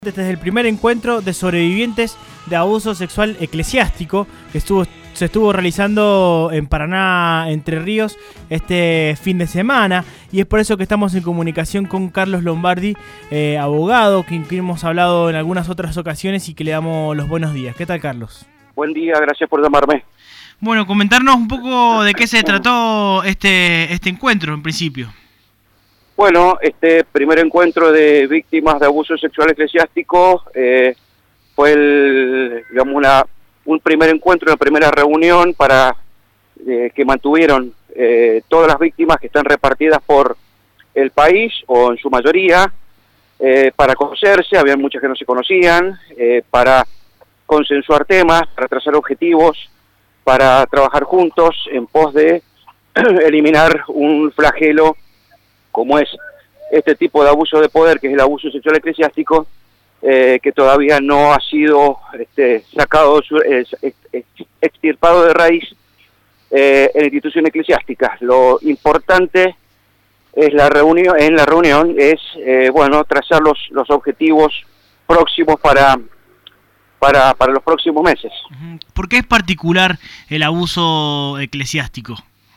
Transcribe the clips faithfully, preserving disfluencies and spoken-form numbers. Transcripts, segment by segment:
Desde el primer encuentro de sobrevivientes de abuso sexual eclesiástico que estuvo, se estuvo realizando en Paraná, Entre Ríos, este fin de semana, y es por eso que estamos en comunicación con Carlos Lombardi, eh, abogado, que, que hemos hablado en algunas otras ocasiones y que le damos los buenos días. ¿Qué tal, Carlos? Buen día, gracias por llamarme. Bueno, comentarnos un poco de qué se trató este, este encuentro en principio. Bueno, este primer encuentro de víctimas de abuso sexual eclesiástico eh, fue el, digamos una, un primer encuentro, una primera reunión para eh, que mantuvieron eh, todas las víctimas que están repartidas por el país, o en su mayoría, eh, para conocerse. Había muchas que no se conocían, eh, para consensuar temas, para trazar objetivos, para trabajar juntos en pos de eliminar un flagelo como es este tipo de abuso de poder, que es el abuso sexual eclesiástico, eh, que todavía no ha sido este, sacado, eh, extirpado de raíz eh, en la institución eclesiástica. Lo importante es la reunión, en la reunión es eh, bueno trazar los, los objetivos próximos para, para, para los próximos meses. ¿Por qué es particular el abuso eclesiástico?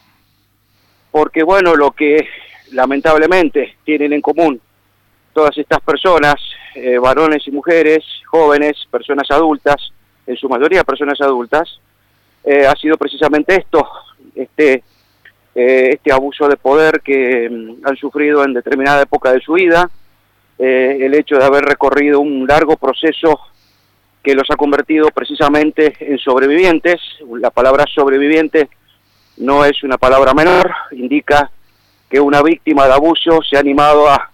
Porque bueno, lo que lamentablemente tienen en común todas estas personas, eh, varones y mujeres, jóvenes, personas adultas, en su mayoría personas adultas, eh, ha sido precisamente esto, este, eh, este abuso de poder que mm, han sufrido en determinada época de su vida, eh, el hecho de haber recorrido un largo proceso que los ha convertido precisamente en sobrevivientes. La palabra sobreviviente no es una palabra menor, indica que una víctima de abuso se ha animado a,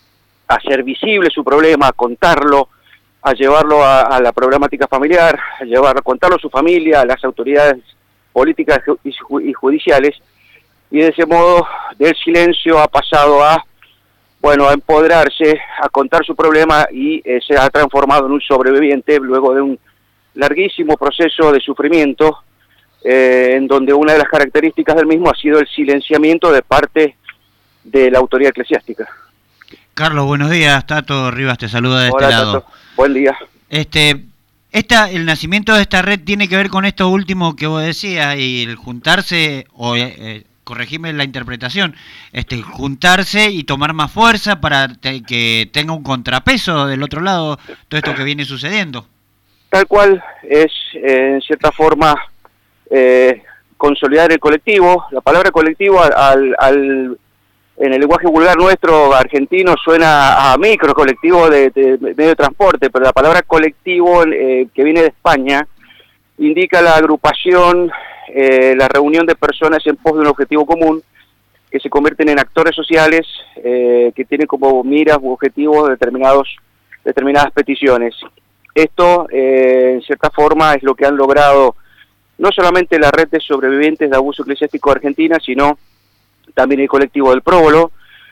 a hacer visible su problema, a contarlo, a llevarlo a, a la problemática familiar, a llevar, a contarlo a su familia, a las autoridades políticas y, y judiciales, y de ese modo del silencio ha pasado a, bueno, a empoderarse, a contar su problema, y eh, se ha transformado en un sobreviviente luego de un larguísimo proceso de sufrimiento, eh, en donde una de las características del mismo ha sido el silenciamiento de parte de la autoridad eclesiástica. Carlos, buenos días. Tato Rivas te saluda de Hola, este lado. Tato. Buen día. Este, esta, el nacimiento de esta red tiene que ver con esto último que vos decías, y el juntarse, o eh, corregime la interpretación, este, juntarse y tomar más fuerza para te, que tenga un contrapeso del otro lado todo esto que viene sucediendo. Tal cual, es eh, en cierta forma eh, consolidar el colectivo. La palabra colectivo al, al en el lenguaje vulgar nuestro argentino suena a micro, colectivo de, de, de medio de transporte, pero la palabra colectivo eh, que viene de España indica la agrupación, eh, la reunión de personas en pos de un objetivo común, que se convierten en actores sociales, eh, que tienen como miras u objetivos determinados, determinadas peticiones. Esto, eh, en cierta forma, es lo que han logrado no solamente la red de sobrevivientes de abuso eclesiástico de Argentina, sino también el colectivo del Próbolo,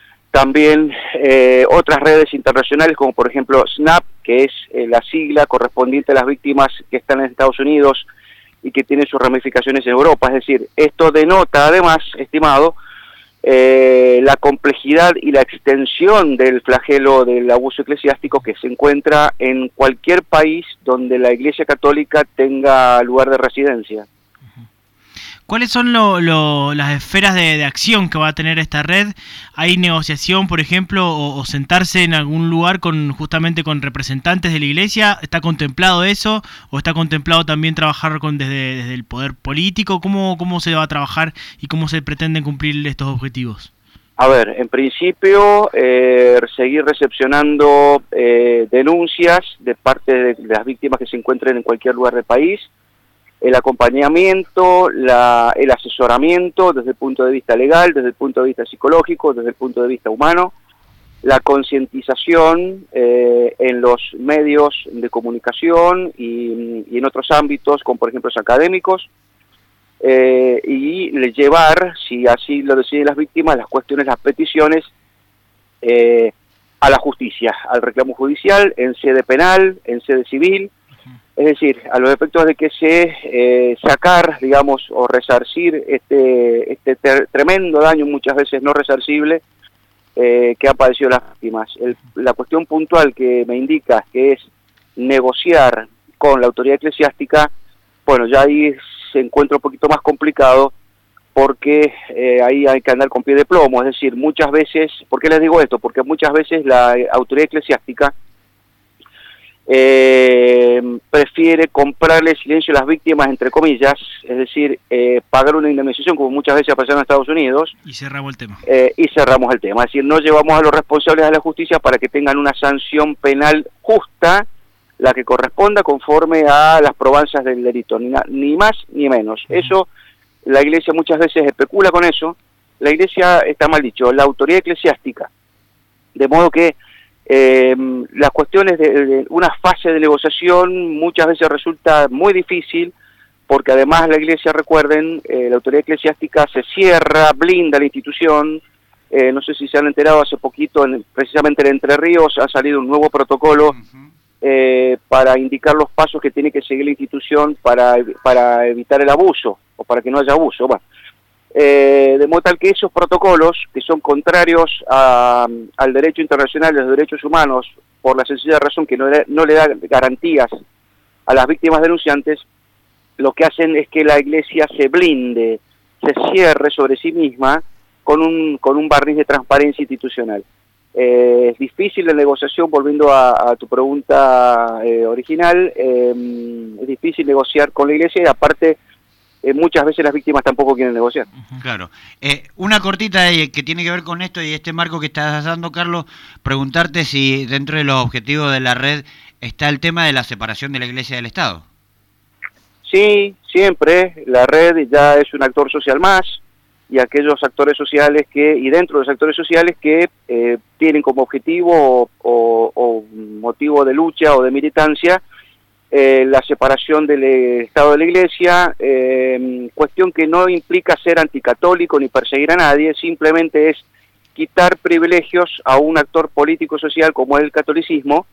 también eh, otras redes internacionales como por ejemplo SNAP, que es eh, la sigla correspondiente a las víctimas que están en Estados Unidos y que tienen sus ramificaciones en Europa. Es decir, esto denota además, estimado, eh, la complejidad y la extensión del flagelo del abuso eclesiástico que se encuentra en cualquier país donde la Iglesia Católica tenga lugar de residencia. ¿Cuáles son lo, lo, las esferas de, de acción que va a tener esta red? ¿Hay negociación, por ejemplo, o, o sentarse en algún lugar con justamente con representantes de la Iglesia? ¿Está contemplado eso? ¿O está contemplado también trabajar con desde, desde el poder político? ¿Cómo, cómo se va a trabajar y cómo se pretenden cumplir estos objetivos? A ver, en principio, eh, seguir recepcionando eh, denuncias de parte de las víctimas que se encuentren en cualquier lugar del país, el acompañamiento, la, el asesoramiento desde el punto de vista legal, desde el punto de vista psicológico, desde el punto de vista humano, la concientización eh, en los medios de comunicación y, y en otros ámbitos, como por ejemplo los académicos, eh, y llevar, si así lo deciden las víctimas, las cuestiones, las peticiones eh, a la justicia, al reclamo judicial, en sede penal, en sede civil. Es decir, a los efectos de que se eh, sacar, digamos, o resarcir este, este ter- tremendo daño, muchas veces no resarcible, eh, que han padecido las víctimas. El, la cuestión puntual que me indica que es negociar con la autoridad eclesiástica, bueno, ya ahí se encuentra un poquito más complicado, porque eh, ahí hay que andar con pie de plomo, es decir, muchas veces, ¿por qué les digo esto? Porque muchas veces la autoridad eclesiástica eh, prefiere comprarle silencio a las víctimas, entre comillas, es decir, eh, pagar una indemnización, como muchas veces ha pasado en Estados Unidos. Y cerramos el tema. Eh, y cerramos el tema, es decir, no llevamos a los responsables a la justicia para que tengan una sanción penal justa, la que corresponda conforme a las probanzas del delito, ni, na, ni más ni menos. Uh-huh. Eso, la Iglesia muchas veces especula con eso. La Iglesia, está mal dicho, la autoridad eclesiástica, de modo que eh, las cuestiones de, de una fase de negociación muchas veces resulta muy difícil, porque además la Iglesia, recuerden, eh, la autoridad eclesiástica se cierra, blinda la institución. Eh, no sé si se han enterado, hace poquito, en, precisamente en Entre Ríos, ha salido un nuevo protocolo uh-huh. eh, para indicar los pasos que tiene que seguir la institución para, para evitar el abuso, o para que no haya abuso. Bueno, eh, de modo tal que esos protocolos, que son contrarios a, al derecho internacional de los derechos humanos, por la sencilla razón que no, no le da garantías a las víctimas denunciantes, lo que hacen es que la Iglesia se blinde, se cierre sobre sí misma con un, con un barniz de transparencia institucional. Eh, es difícil la negociación, volviendo a, a tu pregunta eh, original, eh, es difícil negociar con la Iglesia, y aparte eh, muchas veces las víctimas tampoco quieren negociar. Claro. Eh, una cortita eh, que tiene que ver con esto y este marco que estás dando, Carlos, preguntarte si dentro de los objetivos de la red está el tema de la separación de la Iglesia del Estado. Sí, siempre. La red ya es un actor social más, y aquellos actores sociales que, y dentro de los actores sociales que eh, tienen como objetivo o, o, o motivo de lucha o de militancia eh, la separación del Estado de la Iglesia, eh, cuestión que no implica ser anticatólico ni perseguir a nadie, simplemente es quitar privilegios a un actor político social como es el catolicismo,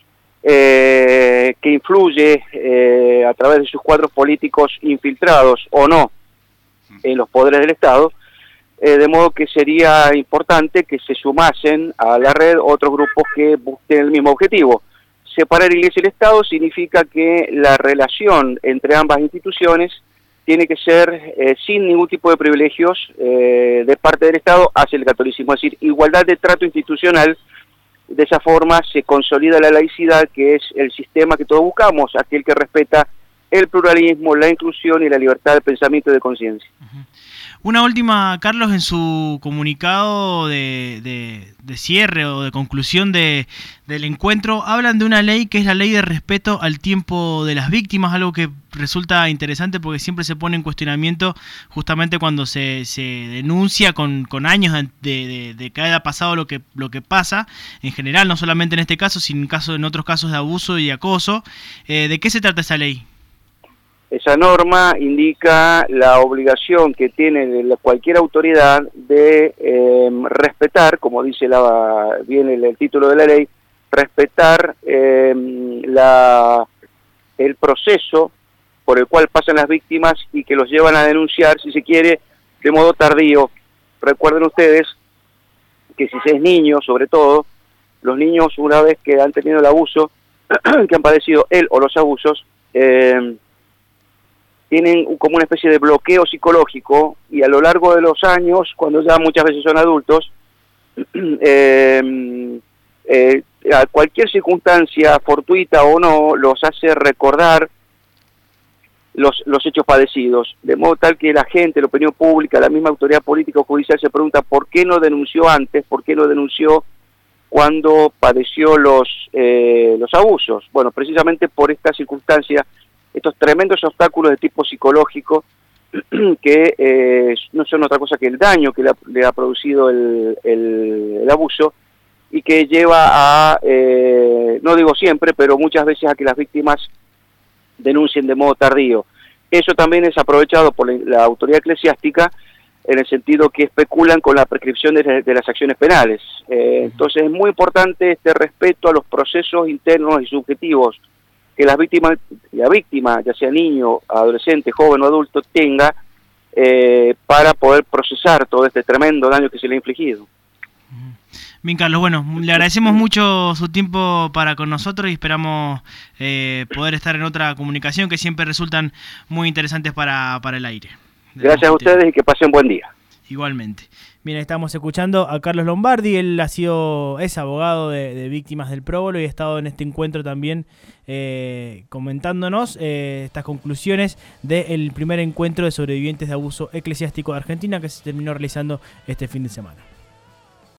eh, que influye eh, a través de sus cuadros políticos infiltrados o no en los poderes del Estado, eh, de modo que sería importante que se sumasen a la red otros grupos que busquen el mismo objetivo. Separar la Iglesia y el Estado significa que la relación entre ambas instituciones tiene que ser eh, sin ningún tipo de privilegios eh, de parte del Estado hacia el catolicismo, es decir, igualdad de trato institucional. De esa forma se consolida la laicidad, que es el sistema que todos buscamos, aquel que respeta el pluralismo, la inclusión y la libertad de pensamiento y de conciencia. Uh-huh. Una última, Carlos, en su comunicado de, de, de cierre o de conclusión de, del encuentro, hablan de una ley que es la ley de respeto al tiempo de las víctimas, algo que resulta interesante porque siempre se pone en cuestionamiento justamente cuando se, se denuncia con, con años de, de, de que haya pasado lo que, lo que pasa, en general, no solamente en este caso, sino en, caso, en otros casos de abuso y acoso. Eh, ¿De qué se trata esa ley? Esa norma indica la obligación que tiene cualquier autoridad de eh, respetar, como dice la, bien el, el título de la ley, respetar eh, la, el proceso por el cual pasan las víctimas y que los llevan a denunciar, si se quiere, de modo tardío. Recuerden ustedes que si se es niño, sobre todo, los niños una vez que han tenido el abuso, que han padecido él o los abusos, eh, tienen como una especie de bloqueo psicológico, y a lo largo de los años, cuando ya muchas veces son adultos, eh, eh, a cualquier circunstancia, fortuita o no, los hace recordar los, los hechos padecidos, de modo tal que la gente, la opinión pública, la misma autoridad política o judicial se pregunta ¿por qué no denunció antes? ¿Por qué no denunció cuando padeció los, eh, los abusos? Bueno, precisamente por esta circunstancia, estos tremendos obstáculos de tipo psicológico que eh, no son otra cosa que el daño que le ha, le ha producido el, el, el abuso, y que lleva a, eh, no digo siempre, pero muchas veces a que las víctimas denuncien de modo tardío. Eso también es aprovechado por la, la autoridad eclesiástica en el sentido que especulan con la prescripción de, de las acciones penales. Eh, entonces es muy importante este respeto a los procesos internos y subjetivos que las víctimas, la víctima, ya sea niño, adolescente, joven o adulto, tenga eh, para poder procesar todo este tremendo daño que se le ha infligido. Bien, Carlos, bueno, le agradecemos mucho su tiempo para con nosotros y esperamos eh, poder estar en otra comunicación que siempre resultan muy interesantes para, para el aire. Gracias a ustedes y que pasen buen día. Igualmente. Bien, estamos escuchando a Carlos Lombardi, él ha sido, es abogado de, de víctimas del próbolo y ha estado en este encuentro también eh, comentándonos eh, estas conclusiones del primer encuentro de sobrevivientes de abuso eclesiástico de Argentina que se terminó realizando este fin de semana.